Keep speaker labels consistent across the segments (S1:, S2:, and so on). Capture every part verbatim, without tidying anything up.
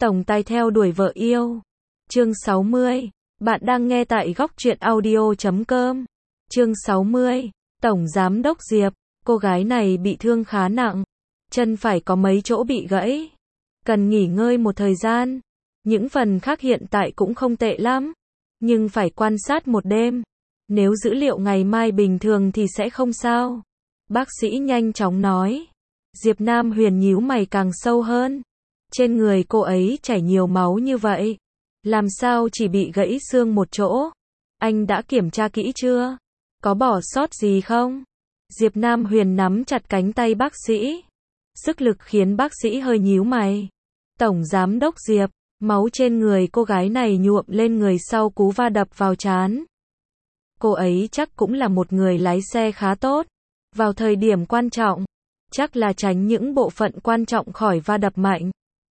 S1: Tổng tài theo đuổi vợ yêu. Chương sáu mươi. Bạn đang nghe tại góc truyện audio chấm com. Chương sáu mươi. Tổng giám đốc Diệp, cô gái này bị thương khá nặng, chân phải có mấy chỗ bị gãy, cần nghỉ ngơi một thời gian. Những phần khác hiện tại cũng không tệ lắm, nhưng phải quan sát một đêm. Nếu dữ liệu ngày mai bình thường thì sẽ không sao. Bác sĩ nhanh chóng nói. Diệp Nam Huyền nhíu mày càng sâu hơn. Trên người cô ấy chảy nhiều máu như vậy, làm sao chỉ bị gãy xương một chỗ? Anh đã kiểm tra kỹ chưa? Có bỏ sót gì không? Diệp Nam Huyền nắm chặt cánh tay bác sĩ. Sức lực khiến bác sĩ hơi nhíu mày. Tổng giám đốc Diệp, máu trên người cô gái này nhuộm lên người sau cú va đập vào trán. Cô ấy chắc cũng là một người lái xe khá tốt. Vào thời điểm quan trọng, chắc là tránh những bộ phận quan trọng khỏi va đập mạnh.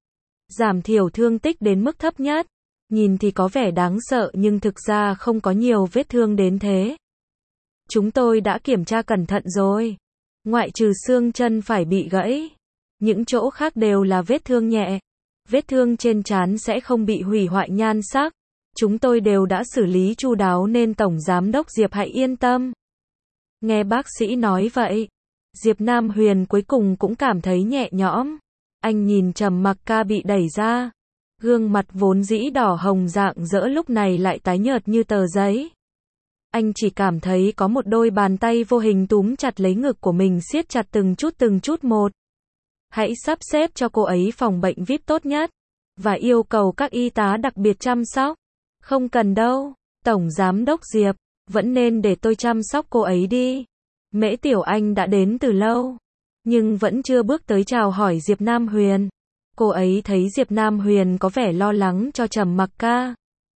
S1: Giảm thiểu thương tích đến mức thấp nhất. Nhìn thì có vẻ đáng sợ nhưng thực ra không có nhiều vết thương đến thế. Chúng tôi đã kiểm tra cẩn thận rồi. Ngoại trừ xương chân phải bị gãy, những chỗ khác đều là vết thương nhẹ. Vết thương trên trán sẽ không bị hủy hoại nhan sắc. Chúng tôi đều đã xử lý chu đáo nên Tổng Giám đốc Diệp hãy yên tâm. Nghe bác sĩ nói vậy, Diệp Nam Huyền cuối cùng cũng cảm thấy nhẹ nhõm. Anh nhìn Trầm Mặc Ca bị đẩy ra. Gương mặt vốn dĩ đỏ hồng rạng rỡ lúc này lại tái nhợt như tờ giấy. Anh chỉ cảm thấy có một đôi bàn tay vô hình túm chặt lấy ngực của mình siết chặt từng chút từng chút một. Hãy sắp xếp cho cô ấy phòng bệnh vi ai pi tốt nhất, và yêu cầu các y tá đặc biệt chăm sóc. Không cần đâu, Tổng Giám đốc Diệp, vẫn nên để tôi chăm sóc cô ấy đi. Mễ Tiểu Anh đã đến từ lâu, nhưng vẫn chưa bước tới chào hỏi Diệp Nam Huyền. Cô ấy thấy Diệp Nam Huyền có vẻ lo lắng cho Trầm Mặc Ca,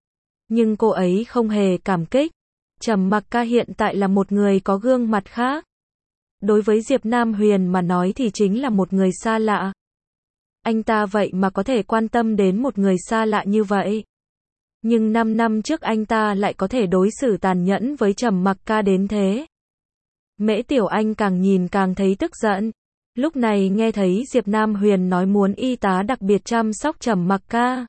S1: nhưng cô ấy không hề cảm kích. Trầm Mặc Ca hiện tại là một người có gương mặt khác. Đối với Diệp Nam Huyền mà nói thì chính là một người xa lạ. Anh ta vậy mà có thể quan tâm đến một người xa lạ như vậy. Nhưng năm năm trước anh ta lại có thể đối xử tàn nhẫn với Trầm Mặc Ca đến thế. Mễ Tiểu Anh càng nhìn càng thấy tức giận. Lúc này nghe thấy Diệp Nam Huyền nói muốn y tá đặc biệt chăm sóc Trầm Mặc Ca,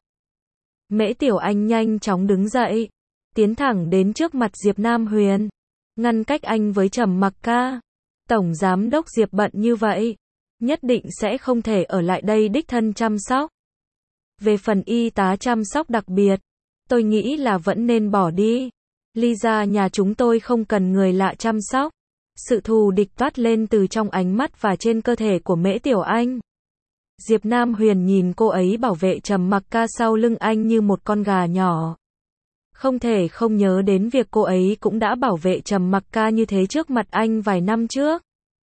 S1: Mễ Tiểu Anh nhanh chóng đứng dậy, tiến thẳng đến trước mặt Diệp Nam Huyền, ngăn cách anh với Trầm Mặc Ca. Tổng Giám đốc Diệp bận như vậy, nhất định sẽ không thể ở lại đây đích thân chăm sóc. Về phần y tá chăm sóc đặc biệt, tôi nghĩ là vẫn nên bỏ đi. Lisa nhà chúng tôi không cần người lạ chăm sóc. Sự thù địch toát lên từ trong ánh mắt và trên cơ thể của Mễ Tiểu Anh. Diệp Nam Huyền nhìn cô ấy bảo vệ Trầm Mặc Ca sau lưng anh như một con gà nhỏ. Không thể không nhớ đến việc cô ấy cũng đã bảo vệ Trầm Mặc Ca như thế trước mặt anh vài năm trước.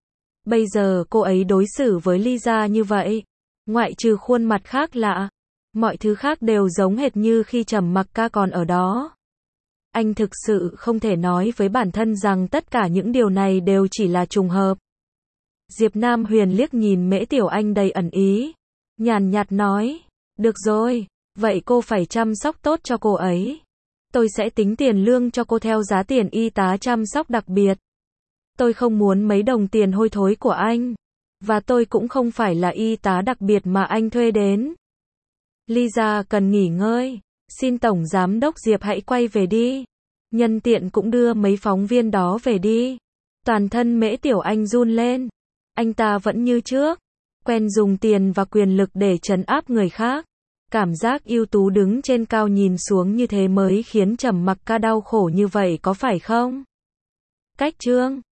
S1: Bây giờ cô ấy đối xử với Lisa như vậy, ngoại trừ khuôn mặt khác lạ, mọi thứ khác đều giống hệt như khi Trầm Mặc Ca còn ở đó. Anh thực sự không thể nói với bản thân rằng tất cả những điều này đều chỉ là trùng hợp. Diệp Nam Huyền liếc nhìn Mễ Tiểu Anh đầy ẩn ý, nhàn nhạt nói, được rồi, vậy cô phải chăm sóc tốt cho cô ấy. Tôi sẽ tính tiền lương cho cô theo giá tiền y tá chăm sóc đặc biệt. Tôi không muốn mấy đồng tiền hôi thối của anh, và tôi cũng không phải là y tá đặc biệt mà anh thuê đến. Lisa cần nghỉ ngơi. Xin Tổng Giám đốc Diệp hãy quay về đi. Nhân tiện cũng đưa mấy phóng viên đó về đi. Toàn thân Mễ Tiểu Anh run lên. Anh ta vẫn như trước, quen dùng tiền và quyền lực để trấn áp người khác. Cảm giác ưu tú đứng trên cao nhìn xuống như thế mới khiến Trầm Mặc Ca đau khổ như vậy có phải không? Cách chương